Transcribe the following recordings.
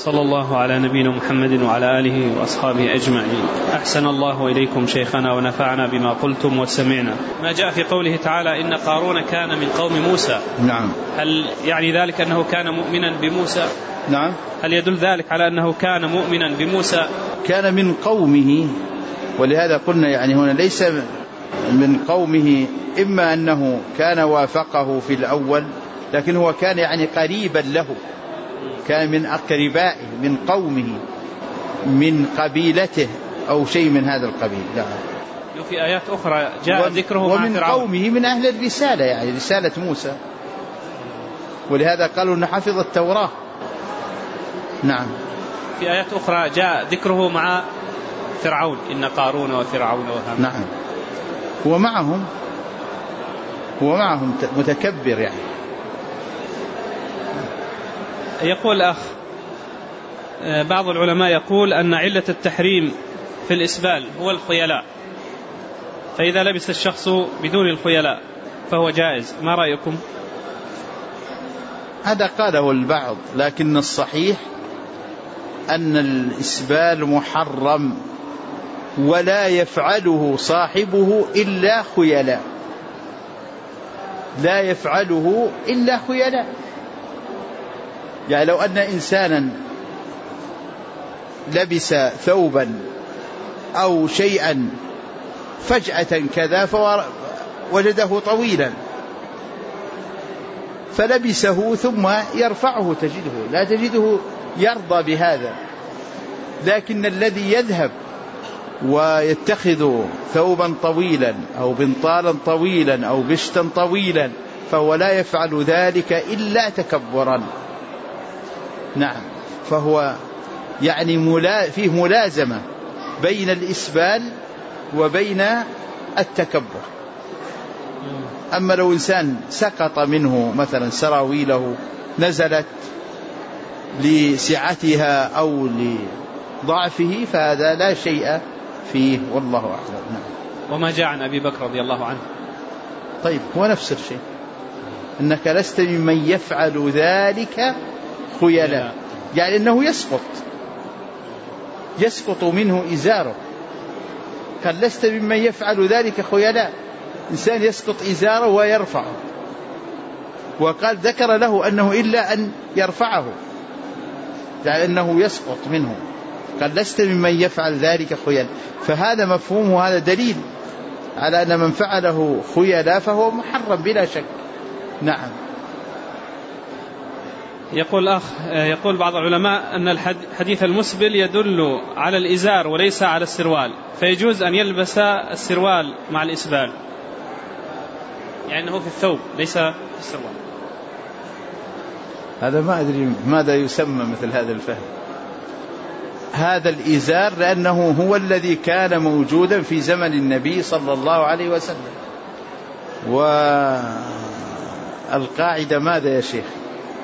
صلى الله على نبينا محمد وعلى آله وأصحابه أجمعين. أحسن الله إليكم شيخنا ونفعنا بما قلتم وسمعنا. ما جاء في قوله تعالى إن قارون كان من قوم موسى. نعم. هل يعني ذلك أنه كان مؤمنا بموسى؟ نعم. هل يدل ذلك على أنه كان مؤمنا بموسى؟ كان من قومه، ولهذا قلنا يعني هنا ليس من قومه، إما أنه كان وافقه في الأول، لكن هو كان يعني قريبا له، كان من أقربائه، من قومه، من قبيلته أو شيء من هذا القبيل. لا. في آيات أخرى جاء ذكره ومن قومه من أهل الرسالة، يعني رسالة موسى، ولهذا قالوا أنه حفظ التوراة. نعم. في آيات أخرى جاء ذكره مع فرعون، إن قارون وفرعون وهامان. نعم. هو معهم متكبر يعني. يقول الأخ بعض العلماء يقول أن علة التحريم في الإسبال هو الخيلاء، فإذا لبس الشخص بدون الخيلاء فهو جائز، ما رأيكم؟ هذا قاله البعض، لكن الصحيح أن الإسبال محرم ولا يفعله صاحبه إلا خيلاء، لا يفعله إلا خيلاء. يعني لو أن إنسانا لبس ثوبا أو شيئا فجأة كذا فوجده طويلا فلبسه ثم يرفعه، لا تجده يرضى بهذا. لكن الذي يذهب ويتخذ ثوبا طويلا أو بنطالا طويلا أو بشتا طويلا فهو لا يفعل ذلك إلا تكبرا. نعم. فهو يعني فيه ملازمة بين الإسبال وبين التكبر. أما لو إنسان سقط منه مثلا سراويله نزلت لسعتها أو لضعفه فهذا لا شيء فيه، والله أعلم. نعم. وما جاء عن أبي بكر رضي الله عنه؟ طيب هو نفس الشيء، إنك لست ممن يفعل ذلك خيلاء، يعني أنه يسقط منه إزاره. قال لست ممن يفعل ذلك خيلاء، إنسان يسقط إزاره ويرفعه، وقال ذكر له أنه إلا أن يرفعه، يعني أنه يسقط منه. قال لست ممن يفعل ذلك خيلاء، فهذا مفهوم، هذا دليل على أن من فعله خيلاء فهو محرم بلا شك. نعم. يقول بعض العلماء أن الحديث المسبل يدل على الإزار وليس على السروال، فيجوز أن يلبس السروال مع الإسبال، يعني أنه في الثوب ليس في السروال. هذا ما أدري ماذا يسمى مثل هذا الفهم. هذا الإزار لأنه هو الذي كان موجودا في زمن النبي صلى الله عليه وسلم. والقاعدة ماذا يا شيخ؟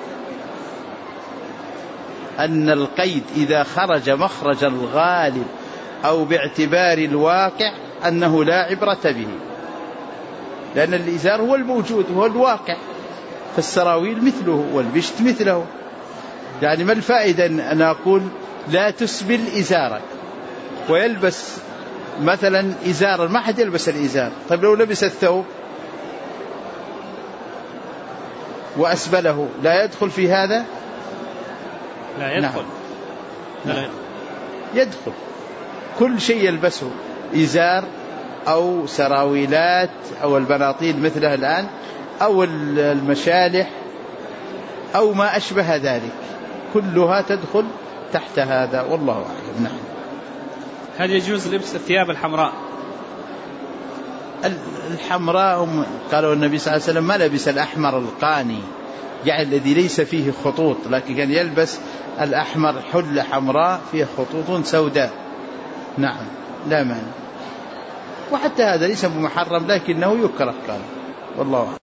أن القيد إذا خرج مخرج الغالب أو باعتبار الواقع أنه لا عبرة به، لأن الإزار هو الموجود هو الواقع، فالسراويل مثله والبشت مثله. يعني ما الفائدة أن أقول لا تسبل إزارك ويلبس مثلا إزارا، ما حد يلبس الإزار. طيب لو لبس الثوب وأسبله لا يدخل في هذا؟ لا يدخل. نعم. يدخل كل شيء يلبسه، إزار أو سراويلات أو البناطيل مثلها الآن أو المشالح أو ما أشبه ذلك، كلها تدخل تحت هذا، والله أعلم. نعم. هل يجوز لبس الثياب الحمراء؟ الحمراء قالوا النبي صلى الله عليه وسلم ما لبس الأحمر القاني، يعني الذي ليس فيه خطوط، لكن كان يلبس الأحمر حلة حمراء فيه خطوط سوداء. نعم لا مانع، وحتى هذا ليس بمحرم لكنه يكره، قال والله.